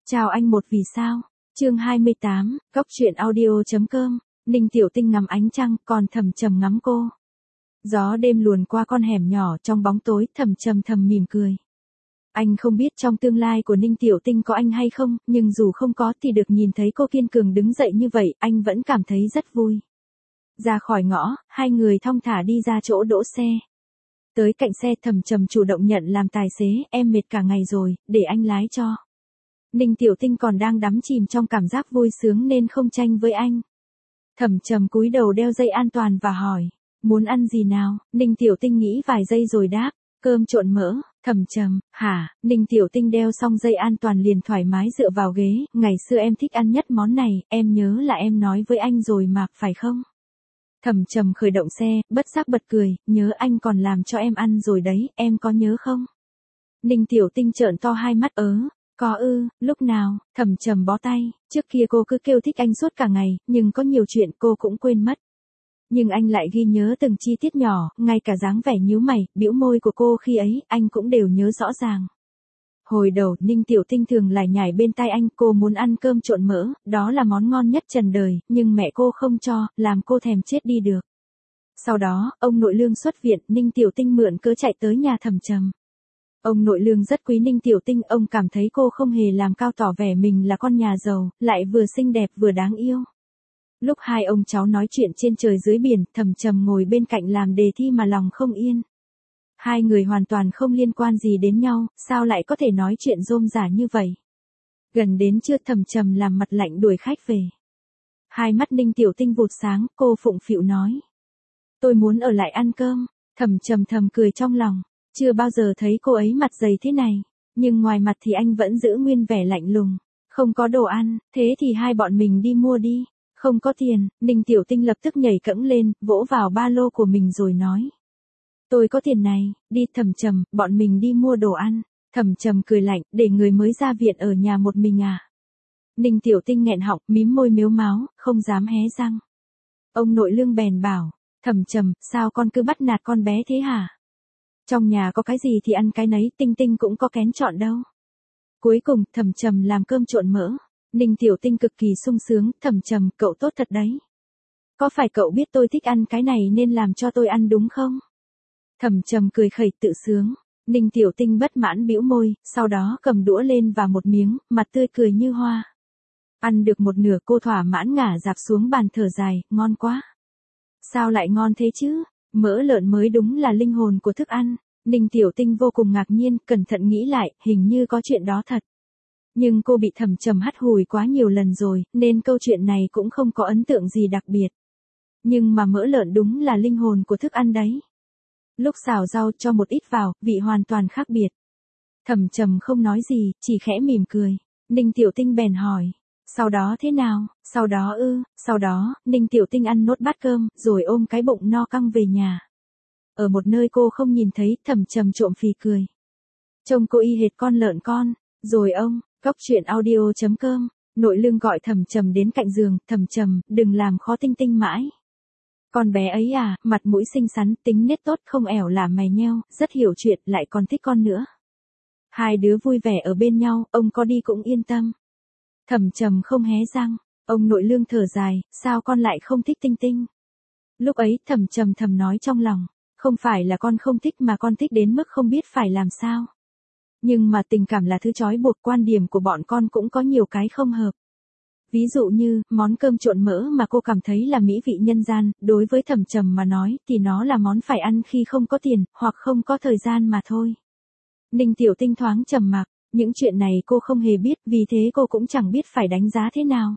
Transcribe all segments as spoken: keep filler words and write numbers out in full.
Chào anh một vì sao. Chương hai mươi tám, Cóc truyện audio.com. Ninh Tiểu Tinh ngắm ánh trăng, còn Thẩm Trầm ngắm cô. Gió đêm luồn qua con hẻm nhỏ trong bóng tối, Thẩm Trầm thầm mỉm cười. Anh không biết trong tương lai của Ninh Tiểu Tinh có anh hay không, nhưng dù không có thì được nhìn thấy cô kiên cường đứng dậy như vậy, anh vẫn cảm thấy rất vui. Ra khỏi ngõ, hai người thong thả đi ra chỗ đỗ xe. Tới cạnh xe, Thẩm Trầm chủ động nhận làm tài xế, em mệt cả ngày rồi, để anh lái cho. Ninh Tiểu Tinh còn đang đắm chìm trong cảm giác vui sướng nên không tranh với anh. Thẩm Trầm cúi đầu đeo dây an toàn và hỏi, muốn ăn gì nào? Ninh Tiểu Tinh nghĩ vài giây rồi đáp, cơm trộn mỡ. Thẩm Trầm, hả? Ninh Tiểu Tinh đeo xong dây an toàn liền thoải mái dựa vào ghế, ngày xưa em thích ăn nhất món này, em nhớ là em nói với anh rồi mà, phải không? Thẩm Trầm khởi động xe, bất giác bật cười, nhớ anh còn làm cho em ăn rồi đấy, em có nhớ không? Ninh Tiểu Tinh trợn to hai mắt ớ. Có ư, lúc nào? Thẩm Trầm bó tay, trước kia cô cứ kêu thích anh suốt cả ngày, nhưng có nhiều chuyện cô cũng quên mất. Nhưng anh lại ghi nhớ từng chi tiết nhỏ, ngay cả dáng vẻ nhíu mày, bĩu môi của cô khi ấy, anh cũng đều nhớ rõ ràng. Hồi đầu, Ninh Tiểu Tinh thường lải nhải bên tai anh, cô muốn ăn cơm trộn mỡ, đó là món ngon nhất trần đời, nhưng mẹ cô không cho, làm cô thèm chết đi được. Sau đó, ông nội Lương xuất viện, Ninh Tiểu Tinh mượn cớ chạy tới nhà Thẩm Trầm. Ông nội Lương rất quý Ninh Tiểu Tinh, ông cảm thấy cô không hề làm cao tỏ vẻ mình là con nhà giàu, lại vừa xinh đẹp vừa đáng yêu. Lúc hai ông cháu nói chuyện trên trời dưới biển, Thẩm Trầm ngồi bên cạnh làm đề thi mà lòng không yên. Hai người hoàn toàn không liên quan gì đến nhau, sao lại có thể nói chuyện rôm rả như vậy? Gần đến trưa, Thẩm Trầm làm mặt lạnh đuổi khách về. Hai mắt Ninh Tiểu Tinh vụt sáng, cô phụng phịu nói. Tôi muốn ở lại ăn cơm. Thẩm Trầm thầm cười trong lòng. Chưa bao giờ thấy cô ấy mặt dày thế này, nhưng ngoài mặt thì anh vẫn giữ nguyên vẻ lạnh lùng. Không có đồ ăn, thế thì hai bọn mình đi mua đi. Không có tiền, Ninh Tiểu Tinh lập tức nhảy cẫng lên, vỗ vào ba lô của mình rồi nói. Tôi có tiền này, đi. Thẩm Trầm, bọn mình đi mua đồ ăn. Thẩm Trầm cười lạnh, để người mới ra viện ở nhà một mình à? Ninh Tiểu Tinh nghẹn họng, mím môi mếu máo, không dám hé răng. Ông nội Lương bèn bảo, Thẩm Trầm, sao con cứ bắt nạt con bé thế hả? Trong nhà có cái gì thì ăn cái nấy, Tinh Tinh cũng có kén chọn đâu. Cuối cùng, Thẩm Trầm làm cơm trộn mỡ. Ninh Tiểu Tinh cực kỳ sung sướng, Thẩm Trầm, cậu tốt thật đấy. Có phải cậu biết tôi thích ăn cái này nên làm cho tôi ăn đúng không? Thẩm Trầm cười khẩy tự sướng. Ninh Tiểu Tinh bất mãn bĩu môi, sau đó cầm đũa lên và một miếng, mặt tươi cười như hoa. Ăn được một nửa cô thỏa mãn ngả dạp xuống bàn thở dài, ngon quá. Sao lại ngon thế chứ? Mỡ lợn mới đúng là linh hồn của thức ăn. Ninh Tiểu Tinh vô cùng ngạc nhiên, cẩn thận nghĩ lại, hình như có chuyện đó thật. Nhưng cô bị Thẩm Trầm hắt hùi quá nhiều lần rồi, nên câu chuyện này cũng không có ấn tượng gì đặc biệt. Nhưng mà mỡ lợn đúng là linh hồn của thức ăn đấy. Lúc xào rau cho một ít vào, vị hoàn toàn khác biệt. Thẩm Trầm không nói gì, chỉ khẽ mỉm cười. Ninh Tiểu Tinh bèn hỏi. Sau đó thế nào? Sau đó ư, sau đó, Ninh Tiểu Tinh ăn nốt bát cơm, rồi ôm cái bụng no căng về nhà. Ở một nơi cô không nhìn thấy, Thẩm Trầm trộm phì cười. Trông cô y hệt con lợn con. Rồi ông, Cóc truyện audio.com. Nội Lương gọi Thẩm Trầm đến cạnh giường, Thẩm Trầm, đừng làm khó Tinh Tinh mãi. Con bé ấy à, mặt mũi xinh xắn, tính nết tốt, không ẻo lả mày nheo, rất hiểu chuyện, lại còn thích con nữa. Hai đứa vui vẻ ở bên nhau, ông có đi cũng yên tâm. Thẩm Trầm không hé răng. Ông nội Lương thở dài, sao con lại không thích Tinh Tinh? Lúc ấy, Thẩm Trầm thầm nói trong lòng, không phải là con không thích mà con thích đến mức không biết phải làm sao. Nhưng mà tình cảm là thứ trói buộc, quan điểm của bọn con cũng có nhiều cái không hợp. Ví dụ như, món cơm trộn mỡ mà cô cảm thấy là mỹ vị nhân gian, đối với Thẩm Trầm mà nói, thì nó là món phải ăn khi không có tiền, hoặc không có thời gian mà thôi. Ninh Tiểu Tinh thoáng trầm mặc, những chuyện này cô không hề biết, vì thế cô cũng chẳng biết phải đánh giá thế nào.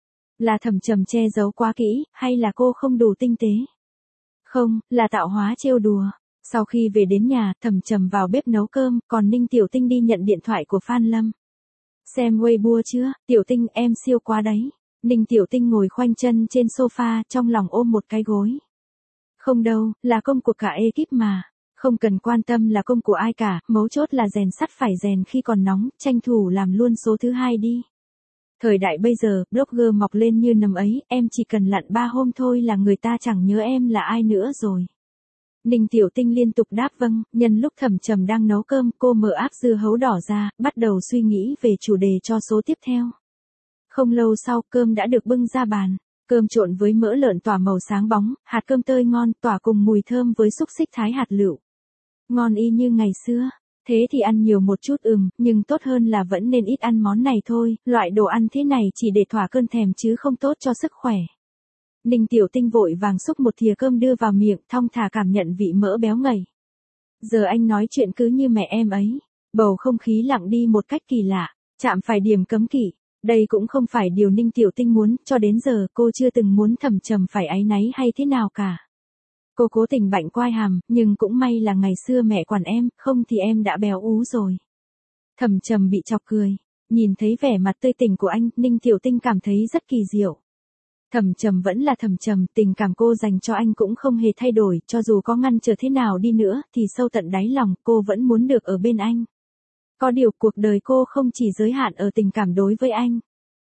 Là Thẩm Trầm che giấu quá kỹ, hay là cô không đủ tinh tế? Không, là tạo hóa trêu đùa. Sau khi về đến nhà, Thẩm Trầm vào bếp nấu cơm, còn Ninh Tiểu Tinh đi nhận điện thoại của Phan Lâm. Xem Weibo chưa? Tiểu Tinh, em siêu quá đấy. Ninh Tiểu Tinh ngồi khoanh chân trên sofa, trong lòng ôm một cái gối. Không đâu, là công của cả ekip mà. Không cần quan tâm là công của ai cả, mấu chốt là rèn sắt phải rèn khi còn nóng, tranh thủ làm luôn số thứ hai đi. Thời đại bây giờ, blogger mọc lên như nấm ấy, em chỉ cần lặn ba hôm thôi là người ta chẳng nhớ em là ai nữa rồi. Ninh Tiểu Tinh liên tục đáp vâng, nhân lúc Thẩm Trầm đang nấu cơm, cô mở áp dưa hấu đỏ ra, bắt đầu suy nghĩ về chủ đề cho số tiếp theo. Không lâu sau, cơm đã được bưng ra bàn. Cơm trộn với mỡ lợn tỏa màu sáng bóng, hạt cơm tơi ngon, tỏa cùng mùi thơm với xúc xích thái hạt lựu. Ngon y như ngày xưa. Thế thì ăn nhiều một chút ừm, nhưng tốt hơn là vẫn nên ít ăn món này thôi, loại đồ ăn thế này chỉ để thỏa cơn thèm chứ không tốt cho sức khỏe. Ninh Tiểu Tinh vội vàng xúc một thìa cơm đưa vào miệng, thong thả cảm nhận vị mỡ béo ngậy. Giờ anh nói chuyện cứ như mẹ em ấy. Bầu không khí lặng đi một cách kỳ lạ, chạm phải điểm cấm kỵ. Đây cũng không phải điều Ninh Tiểu Tinh muốn, cho đến giờ cô chưa từng muốn Thẩm Trầm phải áy náy hay thế nào cả. Cô cố tình bạnh quai hàm, nhưng cũng may là ngày xưa mẹ quản em, không thì em đã béo ú rồi. Thẩm Trầm bị chọc cười, nhìn thấy vẻ mặt tươi tỉnh của anh, Ninh Tiểu Tinh cảm thấy rất kỳ diệu. Thẩm Trầm vẫn là Thẩm Trầm, tình cảm cô dành cho anh cũng không hề thay đổi, cho dù có ngăn trở thế nào đi nữa, thì sâu tận đáy lòng, cô vẫn muốn được ở bên anh. Có điều cuộc đời cô không chỉ giới hạn ở tình cảm đối với anh.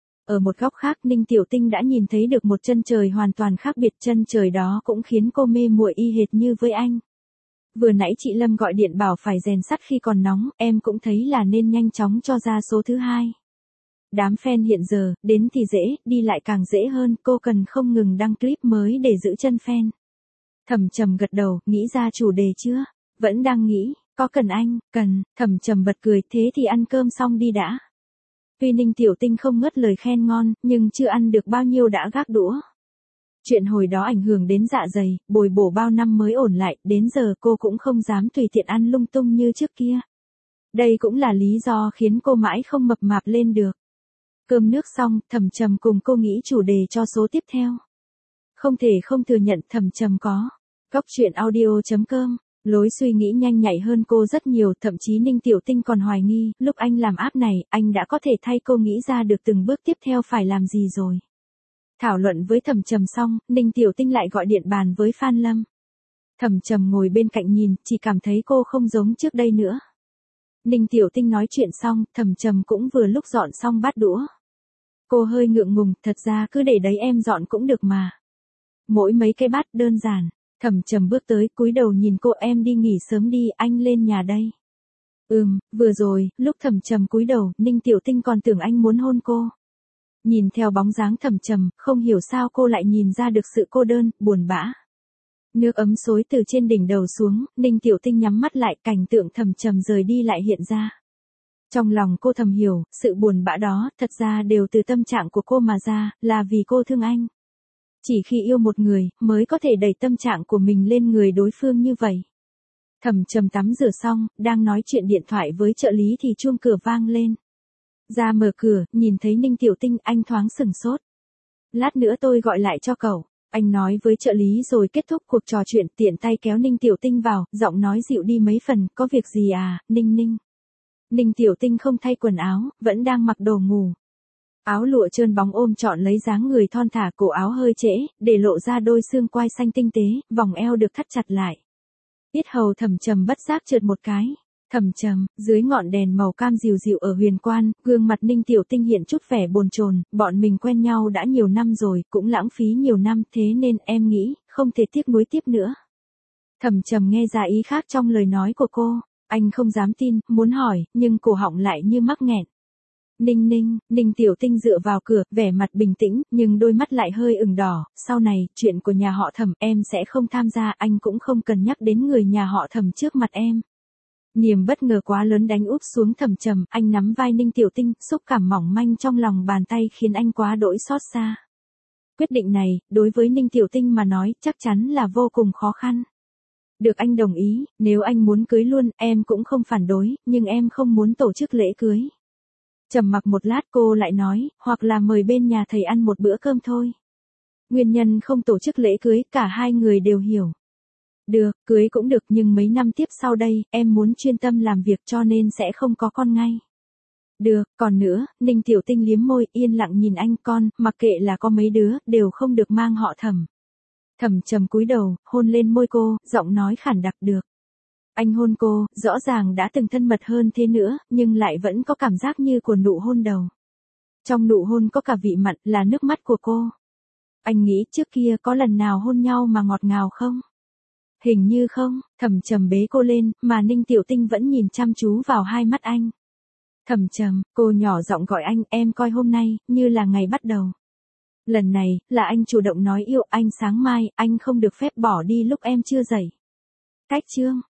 Ở một góc khác, Ninh Tiểu Tinh đã nhìn thấy được một chân trời hoàn toàn khác biệt, chân trời đó cũng khiến cô mê muội y hệt như với anh. Vừa nãy chị Lâm gọi điện bảo phải rèn sắt khi còn nóng, em cũng thấy là nên nhanh chóng cho ra số thứ hai. Đám fan hiện giờ, đến thì dễ, đi lại càng dễ hơn, cô cần không ngừng đăng clip mới để giữ chân fan. Thẩm Trầm gật đầu, nghĩ ra chủ đề chưa? Vẫn đang nghĩ, có cần anh? Cần. Thẩm Trầm bật cười, thế thì ăn cơm xong đi đã. Tuy Ninh Tiểu Tinh không ngớt lời khen ngon, nhưng chưa ăn được bao nhiêu đã gác đũa. Chuyện hồi đó ảnh hưởng đến dạ dày, bồi bổ bao năm mới ổn lại, đến giờ cô cũng không dám tùy tiện ăn lung tung như trước kia. Đây cũng là lý do khiến cô mãi không mập mạp lên được. Cơm nước xong, Thẩm Trầm cùng cô nghĩ chủ đề cho số tiếp theo. Không thể không thừa nhận Thẩm Trầm có Cóc truyện audio chấm com, lối suy nghĩ nhanh nhạy hơn cô rất nhiều, thậm chí Ninh Tiểu Tinh còn hoài nghi, lúc anh làm app này, anh đã có thể thay cô nghĩ ra được từng bước tiếp theo phải làm gì rồi. Thảo luận với Thẩm Trầm xong, Ninh Tiểu Tinh lại gọi điện bàn với Phan Lâm. Thẩm Trầm ngồi bên cạnh nhìn, chỉ cảm thấy cô không giống trước đây nữa. Ninh Tiểu Tinh nói chuyện xong, Thẩm Trầm cũng vừa lúc dọn xong bát đũa. Cô hơi ngượng ngùng, thật ra cứ để đấy em dọn cũng được mà. Mỗi mấy cái bát đơn giản. Thẩm Trầm bước tới, cúi đầu nhìn cô, em đi nghỉ sớm đi, anh lên nhà đây. Ừm, vừa rồi, lúc Thẩm Trầm cúi đầu, Ninh Tiểu Tinh còn tưởng anh muốn hôn cô. Nhìn theo bóng dáng Thẩm Trầm, không hiểu sao cô lại nhìn ra được sự cô đơn, buồn bã. Nước ấm xối từ trên đỉnh đầu xuống, Ninh Tiểu Tinh nhắm mắt lại, cảnh tượng Thẩm Trầm rời đi lại hiện ra. Trong lòng cô thầm hiểu, sự buồn bã đó, thật ra đều từ tâm trạng của cô mà ra, là vì cô thương anh. Chỉ khi yêu một người, mới có thể đẩy tâm trạng của mình lên người đối phương như vậy. Thẩm Trầm tắm rửa xong, đang nói chuyện điện thoại với trợ lý thì chuông cửa vang lên. Ra mở cửa, nhìn thấy Ninh Tiểu Tinh, anh thoáng sửng sốt. Lát nữa tôi gọi lại cho cậu, anh nói với trợ lý rồi kết thúc cuộc trò chuyện, tiện tay kéo Ninh Tiểu Tinh vào, giọng nói dịu đi mấy phần, có việc gì à, Ninh Ninh. Ninh Tiểu Tinh không thay quần áo, vẫn đang mặc đồ ngủ. Áo lụa trơn bóng ôm trọn lấy dáng người thon thả, cổ áo hơi trễ, để lộ ra đôi xương quai xanh tinh tế, vòng eo được thắt chặt lại. Yết hầu Thẩm Trầm bất giác trượt một cái. Thẩm Trầm, dưới ngọn đèn màu cam dịu dịu ở huyền quan, gương mặt Ninh Tiểu Tinh hiện chút vẻ bồn chồn, bọn mình quen nhau đã nhiều năm rồi, cũng lãng phí nhiều năm, thế nên em nghĩ, không thể tiếc nuối tiếp nữa. Thẩm Trầm nghe ra ý khác trong lời nói của cô, anh không dám tin, muốn hỏi, nhưng cổ họng lại như mắc nghẹn. Ninh Ninh, Ninh Tiểu Tinh dựa vào cửa, vẻ mặt bình tĩnh, nhưng đôi mắt lại hơi ửng đỏ, sau này, chuyện của nhà họ Thẩm em sẽ không tham gia, anh cũng không cần nhắc đến người nhà họ Thẩm trước mặt em. Niềm bất ngờ quá lớn đánh úp xuống Thẩm Trầm, anh nắm vai Ninh Tiểu Tinh, xúc cảm mỏng manh trong lòng bàn tay khiến anh quá đỗi xót xa. Quyết định này, đối với Ninh Tiểu Tinh mà nói, chắc chắn là vô cùng khó khăn. Được anh đồng ý, nếu anh muốn cưới luôn, em cũng không phản đối, nhưng em không muốn tổ chức lễ cưới. Trầm mặc một lát cô lại nói, hoặc là mời bên nhà thầy ăn một bữa cơm thôi. Nguyên nhân không tổ chức lễ cưới, cả hai người đều hiểu. Được, cưới cũng được, nhưng mấy năm tiếp sau đây, em muốn chuyên tâm làm việc cho nên sẽ không có con ngay. Được, còn nữa, Ninh Tiểu Tinh liếm môi, yên lặng nhìn anh, con, mặc kệ là có mấy đứa, đều không được mang họ Thẩm. Thẩm Trầm cúi đầu, hôn lên môi cô, giọng nói khản đặc, được. Anh hôn cô, rõ ràng đã từng thân mật hơn thế nữa, nhưng lại vẫn có cảm giác như của nụ hôn đầu. Trong nụ hôn có cả vị mặn, là nước mắt của cô. Anh nghĩ trước kia có lần nào hôn nhau mà ngọt ngào không? Hình như không, Thẩm Trầm bế cô lên, mà Ninh Tiểu Tinh vẫn nhìn chăm chú vào hai mắt anh. Thẩm Trầm, cô nhỏ giọng gọi anh, em coi hôm nay, như là ngày bắt đầu. Lần này, là anh chủ động nói yêu anh, sáng mai, anh không được phép bỏ đi lúc em chưa dậy. Cách chương.